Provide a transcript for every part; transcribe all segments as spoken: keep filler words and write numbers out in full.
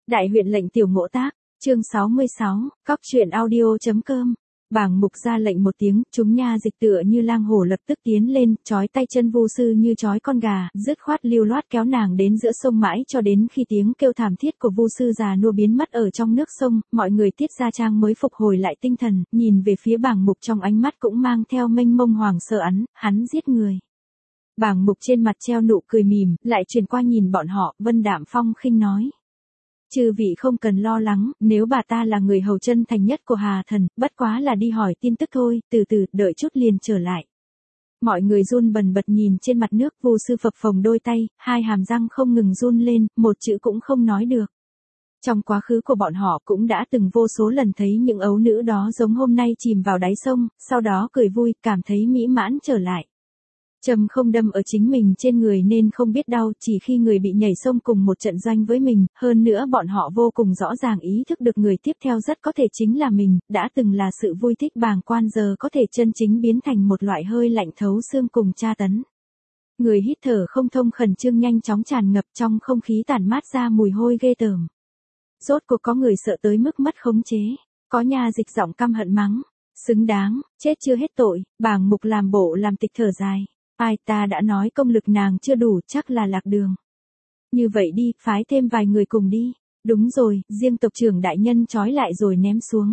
Đại huyện lệnh tiểu ngộ tác, chương sáu mươi sáu, cóc truyện audio.com. Bàng mục ra lệnh một tiếng, chúng nha dịch tựa như lang hổ lập tức tiến lên, trói tay chân Vu sư như trói con gà, dứt khoát lưu loát kéo nàng đến giữa sông mãi cho đến khi tiếng kêu thảm thiết của Vu sư già nua biến mất ở trong nước sông, mọi người Tiết Gia Trang mới phục hồi lại tinh thần, nhìn về phía Bàng mục trong ánh mắt cũng mang theo mênh mông hoàng sợ ắn, hắn giết người. Bàng mục trên mặt treo nụ cười mỉm, lại chuyển qua nhìn bọn họ, vân đạm phong khinh nói. Chư vị không cần lo lắng, nếu bà ta là người hầu chân thành nhất của Hà Thần, bất quá là đi hỏi tin tức thôi, từ từ, đợi chút liền trở lại. Mọi người run bần bật nhìn trên mặt nước, Vu sư phập phồng đôi tay, hai hàm răng không ngừng run lên, một chữ cũng không nói được. Trong quá khứ của bọn họ cũng đã từng vô số lần thấy những ấu nữ đó giống hôm nay chìm vào đáy sông, sau đó cười vui, cảm thấy mỹ mãn trở lại. Châm không đâm ở chính mình trên người nên không biết đau, chỉ khi người bị nhảy sông cùng một trận doanh với mình, hơn nữa bọn họ vô cùng rõ ràng ý thức được người tiếp theo rất có thể chính là mình, đã từng là sự vui thích bàng quan giờ có thể chân chính biến thành một loại hơi lạnh thấu xương cùng tra tấn. Người hít thở không thông khẩn trương nhanh chóng tràn ngập trong không khí tản mát ra mùi hôi ghê tởm. Rốt cuộc có người sợ tới mức mất khống chế, có nha dịch giọng căm hận mắng, xứng đáng, chết chưa hết tội, bàng mục làm bộ làm tịch thở dài. Ai, ta đã nói công lực nàng chưa đủ, chắc là lạc đường. Như vậy đi, phái thêm vài người cùng đi. Đúng rồi, riêng tộc trưởng đại nhân trói lại rồi ném xuống.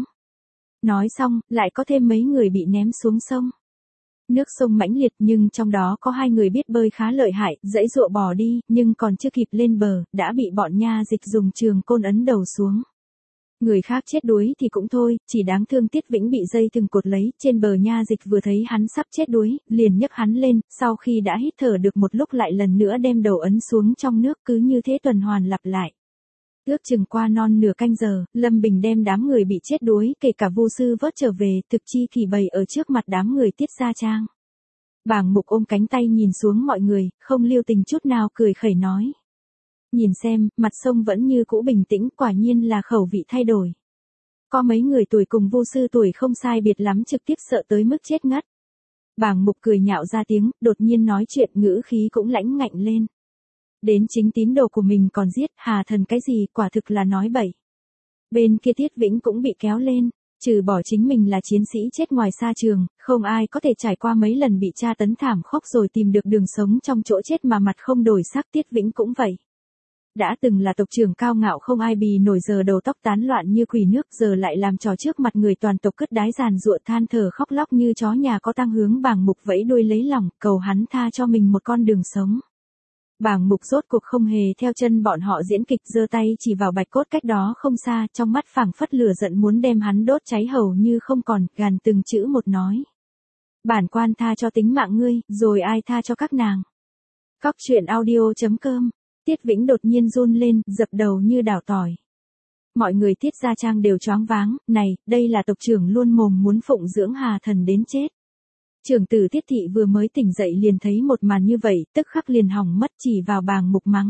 Nói xong, lại có thêm mấy người bị ném xuống sông. Nước sông mãnh liệt nhưng trong đó có hai người biết bơi khá lợi hại, dãy dụa bò đi, nhưng còn chưa kịp lên bờ, đã bị bọn nha dịch dùng trường côn ấn đầu xuống. Người khác chết đuối thì cũng thôi, chỉ đáng thương Tiết Vĩnh bị dây thừng cột lấy, trên bờ nha dịch vừa thấy hắn sắp chết đuối, liền nhấc hắn lên, sau khi đã hít thở được một lúc lại lần nữa đem đầu ấn xuống trong nước, cứ như thế tuần hoàn lặp lại. Ước chừng qua non nửa canh giờ, Lâm Bình đem đám người bị chết đuối, kể cả Vu sư vớt trở về, thực chi kỳ bày ở trước mặt đám người Tiết Gia Trang. Bàng mục ôm cánh tay nhìn xuống mọi người, không lưu tình chút nào cười khẩy nói. Nhìn xem, mặt sông vẫn như cũ bình tĩnh, quả nhiên là khẩu vị thay đổi. Có mấy người tuổi cùng Vu sư tuổi không sai biệt lắm trực tiếp sợ tới mức chết ngất. Bàng mục cười nhạo ra tiếng, đột nhiên nói chuyện ngữ khí cũng lãnh ngạnh lên. Đến chính tín đồ của mình còn giết, Hà Thần cái gì, quả thực là nói bậy. Bên kia Tiết Vĩnh cũng bị kéo lên, trừ bỏ chính mình là chiến sĩ chết ngoài xa trường, không ai có thể trải qua mấy lần bị tra tấn thảm khốc rồi tìm được đường sống trong chỗ chết mà mặt không đổi sắc. Tiết Vĩnh cũng vậy. Đã từng là tộc trưởng cao ngạo không ai bì nổi, giờ đầu tóc tán loạn như quỷ nước, giờ lại làm trò trước mặt người toàn tộc cứt đái giàn giụa than thở khóc lóc như chó nhà có tang, hướng Bàng mục vẫy đuôi lấy lòng, cầu hắn tha cho mình một con đường sống. Bàng mục rốt cuộc không hề theo chân bọn họ diễn kịch, giơ tay chỉ vào bạch cốt cách đó không xa, trong mắt phảng phất lửa giận muốn đem hắn đốt cháy hầu như không còn, gàn từng chữ một nói. Bản quan tha cho tính mạng ngươi, rồi ai tha cho các nàng. Cóc truyện audio.com. Tiết Vĩnh đột nhiên run lên, dập đầu như đảo tỏi. Mọi người Tiết Gia Trang đều choáng váng, này, đây là tộc trưởng luôn mồm muốn phụng dưỡng Hà Thần đến chết. Trưởng tử Tiết Thị vừa mới tỉnh dậy liền thấy một màn như vậy, tức khắc liền hỏng mất, chỉ vào Bàng mục mắng.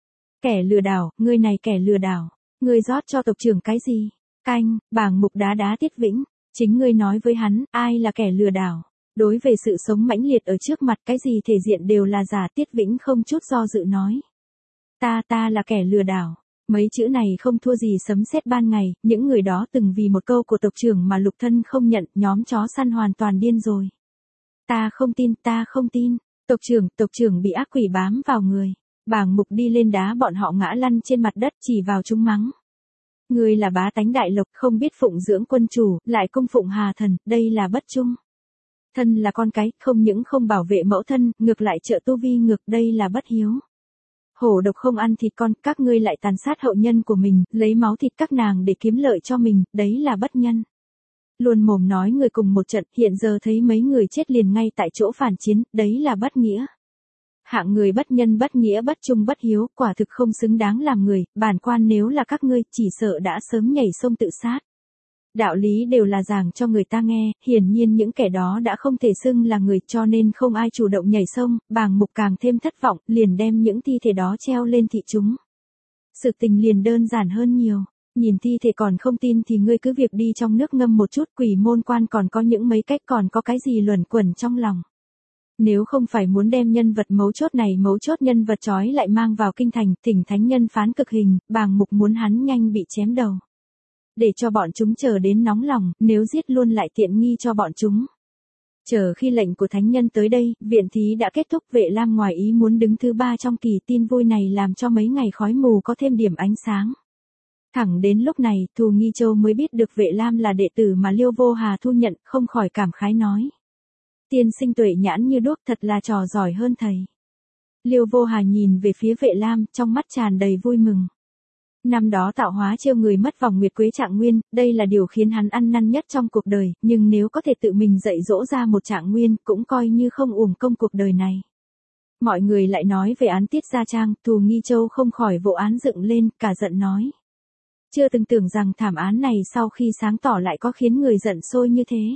Kẻ lừa đảo, ngươi này kẻ lừa đảo, ngươi rót cho tộc trưởng cái gì? Canh, Bàng mục đá đá Tiết Vĩnh, chính ngươi nói với hắn, ai là kẻ lừa đảo? Đối về sự sống mãnh liệt ở trước mặt, cái gì thể diện đều là giả. Tiết Vĩnh không chút do dự nói. Ta ta là kẻ lừa đảo. Mấy chữ này không thua gì sấm sét ban ngày, những người đó từng vì một câu của tộc trưởng mà lục thân không nhận, nhóm chó săn hoàn toàn điên rồi. Ta không tin, ta không tin. Tộc trưởng, tộc trưởng bị ác quỷ bám vào người. Bàng mục đi lên đá bọn họ ngã lăn trên mặt đất, chỉ vào chúng mắng. Người là bá tánh đại lộc, không biết phụng dưỡng quân chủ, lại cung phụng Hà Thần, đây là bất trung. Thân là con cái, không những không bảo vệ mẫu thân, ngược lại trợ tu vi ngược, đây là bất hiếu. Hổ độc không ăn thịt con, các ngươi lại tàn sát hậu nhân của mình, lấy máu thịt các nàng để kiếm lợi cho mình, đấy là bất nhân. Luôn mồm nói người cùng một trận, hiện giờ thấy mấy người chết liền ngay tại chỗ phản chiến, đấy là bất nghĩa. Hạng người bất nhân bất nghĩa bất trung bất hiếu, quả thực không xứng đáng làm người, bản quan nếu là các ngươi, chỉ sợ đã sớm nhảy sông tự sát. Đạo lý đều là giảng cho người ta nghe, hiển nhiên những kẻ đó đã không thể xưng là người, cho nên không ai chủ động nhảy sông. Bàng mục càng thêm thất vọng, liền đem những thi thể đó treo lên thị chúng. Sự tình liền đơn giản hơn nhiều, nhìn thi thể còn không tin thì ngươi cứ việc đi trong nước ngâm một chút, quỷ môn quan còn có những mấy cách, còn có cái gì luẩn quẩn trong lòng. Nếu không phải muốn đem nhân vật mấu chốt này mấu chốt nhân vật trói lại mang vào kinh thành, thỉnh thánh nhân phán cực hình, bàng mục muốn hắn nhanh bị chém đầu. Để cho bọn chúng chờ đến nóng lòng, nếu giết luôn lại tiện nghi cho bọn chúng. Chờ khi lệnh của thánh nhân tới đây, viện thí đã kết thúc. Vệ Lam ngoài ý muốn đứng thứ ba trong kỳ. Tin vui này làm cho mấy ngày khói mù có thêm điểm ánh sáng. Thẳng đến lúc này, Thù Nghi Châu mới biết được Vệ Lam là đệ tử mà Liêu Vô Hà thu nhận, không khỏi cảm khái nói. Tiên sinh tuệ nhãn như đuốc, thật là trò giỏi hơn thầy. Liêu Vô Hà nhìn về phía Vệ Lam, trong mắt tràn đầy vui mừng. Năm đó tạo hóa trêu người mất vòng nguyệt quế trạng nguyên, đây là điều khiến hắn ăn năn nhất trong cuộc đời, nhưng nếu có thể tự mình dạy dỗ ra một trạng nguyên, cũng coi như không uổng công cuộc đời này. Mọi người lại nói về án Tiết Gia Trang, Thù Nghi Châu không khỏi vỗ án dựng lên, cả giận nói. Chưa từng tưởng rằng thảm án này sau khi sáng tỏ lại có khiến người giận sôi như thế.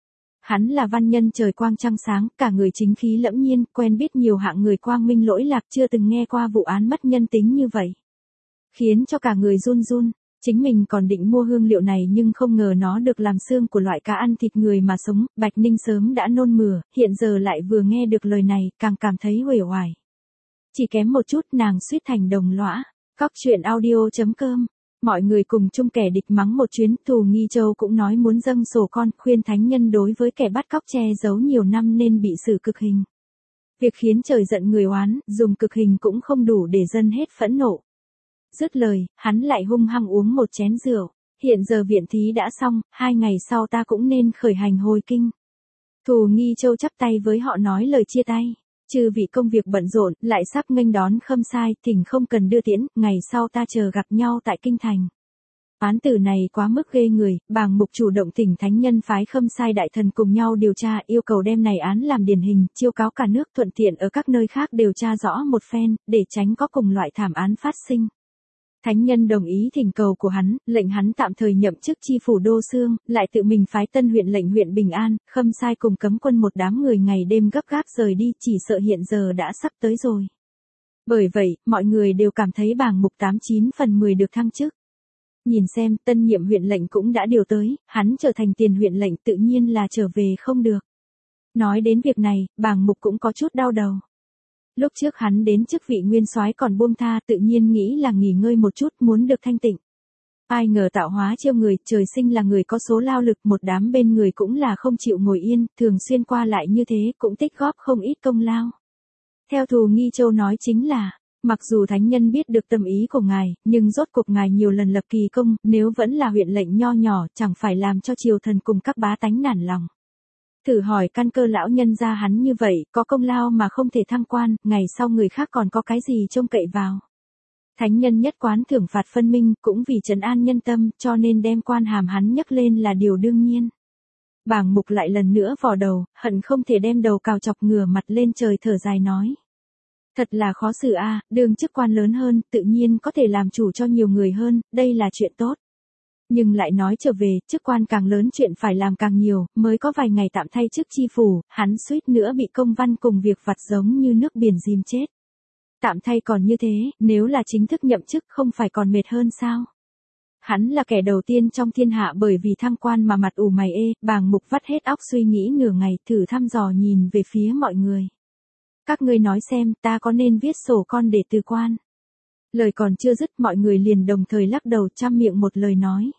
Hắn là văn nhân trời quang trăng sáng, cả người chính khí lẫm nhiên, quen biết nhiều hạng người quang minh lỗi lạc, chưa từng nghe qua vụ án mất nhân tính như vậy. Khiến cho cả người run run, chính mình còn định mua hương liệu này nhưng không ngờ nó được làm xương của loại cá ăn thịt người mà sống. Bạch Ninh sớm đã nôn mửa, hiện giờ lại vừa nghe được lời này, càng cảm thấy uể oải. Chỉ kém một chút nàng suýt thành đồng lõa. Cóc truyện audio chấm com. Mọi người cùng chung kẻ địch mắng một chuyến. Thù Nghi Châu cũng nói muốn dâng sổ con, khuyên thánh nhân đối với kẻ bắt cóc che giấu nhiều năm nên bị xử cực hình. Việc khiến trời giận người oán, dùng cực hình cũng không đủ để dân hết phẫn nộ. Dứt lời, hắn lại hung hăng uống một chén rượu. Hiện giờ viện thí đã xong, hai ngày sau ta cũng nên khởi hành hồi kinh. Thù Nghi Châu chắp tay với họ nói lời chia tay. Chư vị công việc bận rộn, lại sắp nghênh đón Khâm Sai, thỉnh không cần đưa tiễn, ngày sau ta chờ gặp nhau tại kinh thành. Án tử này quá mức ghê người, bàng mục chủ động thỉnh thánh nhân phái Khâm Sai đại thần cùng nhau điều tra, yêu cầu đem này án làm điển hình, chiêu cáo cả nước, thuận tiện ở các nơi khác điều tra rõ một phen, để tránh có cùng loại thảm án phát sinh. Thánh nhân đồng ý thỉnh cầu của hắn, lệnh hắn tạm thời nhậm chức chi phủ Đô Xương, lại tự mình phái tân huyện lệnh huyện Bình An, Khâm Sai cùng cấm quân một đám người ngày đêm gấp gáp rời đi, chỉ sợ hiện giờ đã sắp tới rồi. Bởi vậy, mọi người đều cảm thấy bàng mục tám chín phần mười được thăng chức. Nhìn xem, tân nhiệm huyện lệnh cũng đã điều tới, hắn trở thành tiền huyện lệnh tự nhiên là trở về không được. Nói đến việc này, bàng mục cũng có chút đau đầu. Lúc trước hắn đến chức vị nguyên soái còn buông tha, tự nhiên nghĩ là nghỉ ngơi một chút, muốn được thanh tịnh. Ai ngờ tạo hóa trêu người, trời sinh là người có số lao lực, một đám bên người cũng là không chịu ngồi yên, thường xuyên qua lại như thế, cũng tích góp không ít công lao. Theo Thù Nghi Châu nói chính là, mặc dù thánh nhân biết được tâm ý của ngài, nhưng rốt cuộc ngài nhiều lần lập kỳ công, nếu vẫn là huyện lệnh nho nhỏ, chẳng phải làm cho triều thần cùng các bá tánh nản lòng. Thử hỏi căn cơ lão nhân gia hắn như vậy, có công lao mà không thể thăng quan, ngày sau người khác còn có cái gì trông cậy vào. Thánh nhân nhất quán thưởng phạt phân minh, cũng vì trấn an nhân tâm, cho nên đem quan hàm hắn nhấc lên là điều đương nhiên. Bàng mục lại lần nữa vò đầu, hận không thể đem đầu cào chọc ngửa mặt lên trời thở dài nói. Thật là khó xử a, à, đương chức quan lớn hơn, tự nhiên có thể làm chủ cho nhiều người hơn, đây là chuyện tốt. Nhưng lại nói trở về, chức quan càng lớn chuyện phải làm càng nhiều, mới có vài ngày tạm thay chức chi phủ, hắn suýt nữa bị công văn cùng việc vặt giống như nước biển dìm chết. Tạm thay còn như thế, nếu là chính thức nhậm chức không phải còn mệt hơn sao? Hắn là kẻ đầu tiên trong thiên hạ bởi vì thăng quan mà mặt ủ mày ê, bàng mục vắt hết óc suy nghĩ nửa ngày, thử thăm dò nhìn về phía mọi người. Các ngươi nói xem, ta có nên viết sổ con để từ quan? Lời còn chưa dứt, mọi người liền đồng thời lắc đầu trăm miệng một lời nói.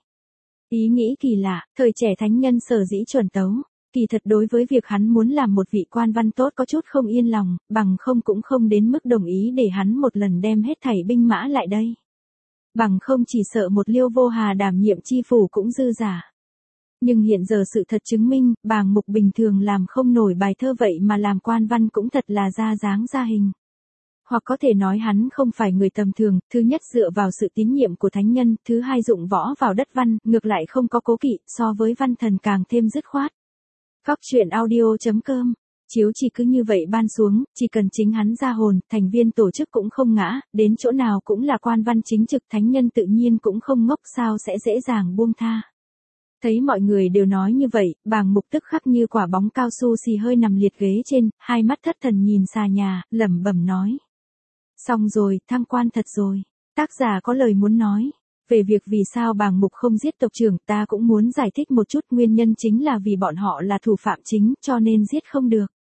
Ý nghĩ kỳ lạ, thời trẻ thánh nhân sở dĩ chuẩn tấu, kỳ thật đối với việc hắn muốn làm một vị quan văn tốt có chút không yên lòng, bằng không cũng không đến mức đồng ý để hắn một lần đem hết thảy binh mã lại đây. Bằng không chỉ sợ một Liêu Vô Hà đảm nhiệm chi phủ cũng dư giả. Nhưng hiện giờ sự thật chứng minh, bàng mục bình thường làm không nổi bài thơ vậy mà làm quan văn cũng thật là ra dáng ra hình. Hoặc có thể nói hắn không phải người tầm thường, thứ nhất dựa vào sự tín nhiệm của thánh nhân, thứ hai dụng võ vào đất văn, ngược lại không có cố kỵ, so với văn thần càng thêm dứt khoát. Cóc truyện audio chấm com. Chiếu chỉ cứ như vậy ban xuống, chỉ cần chính hắn ra hồn, thành viên tổ chức cũng không ngã, đến chỗ nào cũng là quan văn chính trực, thánh nhân tự nhiên cũng không ngốc, sao sẽ dễ dàng buông tha. Thấy mọi người đều nói như vậy, bàng mục tức khắc như quả bóng cao su xì hơi nằm liệt ghế trên, hai mắt thất thần nhìn xà nhà, lẩm bẩm nói. Xong rồi, thăng quan thật rồi. Tác giả có lời muốn nói. Về việc vì sao bàng mục không giết tộc trưởng, ta cũng muốn giải thích một chút, nguyên nhân chính là vì bọn họ là thủ phạm chính, cho nên giết không được.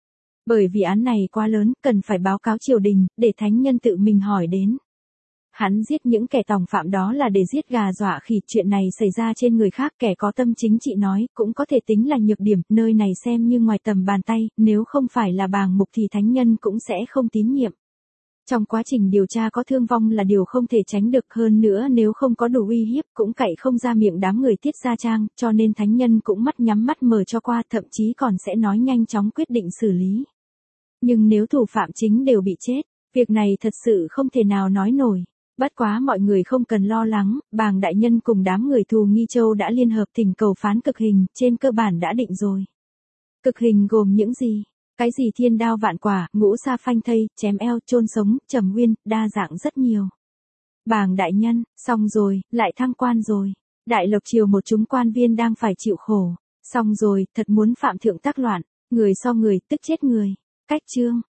Bởi vì án này quá lớn, cần phải báo cáo triều đình, để thánh nhân tự mình hỏi đến. Hắn giết những kẻ tòng phạm đó là để giết gà dọa khỉ, chuyện này xảy ra trên người khác, kẻ có tâm chính trị nói, cũng có thể tính là nhược điểm, nơi này xem như ngoài tầm bàn tay, nếu không phải là bàng mục thì thánh nhân cũng sẽ không tín nhiệm. Trong quá trình điều tra có thương vong là điều không thể tránh được, hơn nữa nếu không có đủ uy hiếp cũng cậy không ra miệng đám người Tiết Gia Trang, cho nên thánh nhân cũng mắt nhắm mắt mở cho qua, thậm chí còn sẽ nói nhanh chóng quyết định xử lý. Nhưng nếu thủ phạm chính đều bị chết, việc này thật sự không thể nào nói nổi. Bất quá mọi người không cần lo lắng, Bàng đại nhân cùng đám người thù Nghi Châu đã liên hợp thỉnh cầu phán cực hình, trên cơ bản đã định rồi. Cực hình gồm những gì? Cái gì thiên đao vạn quả, ngũ sa phanh thây, chém eo, chôn sống, trầm nguyên, đa dạng rất nhiều. Bàng đại nhân, xong rồi, lại thăng quan rồi. Đại Lộc triều một chúng quan viên đang phải chịu khổ. Xong rồi, thật muốn phạm thượng tác loạn, người so người, tức chết người. Cách chương.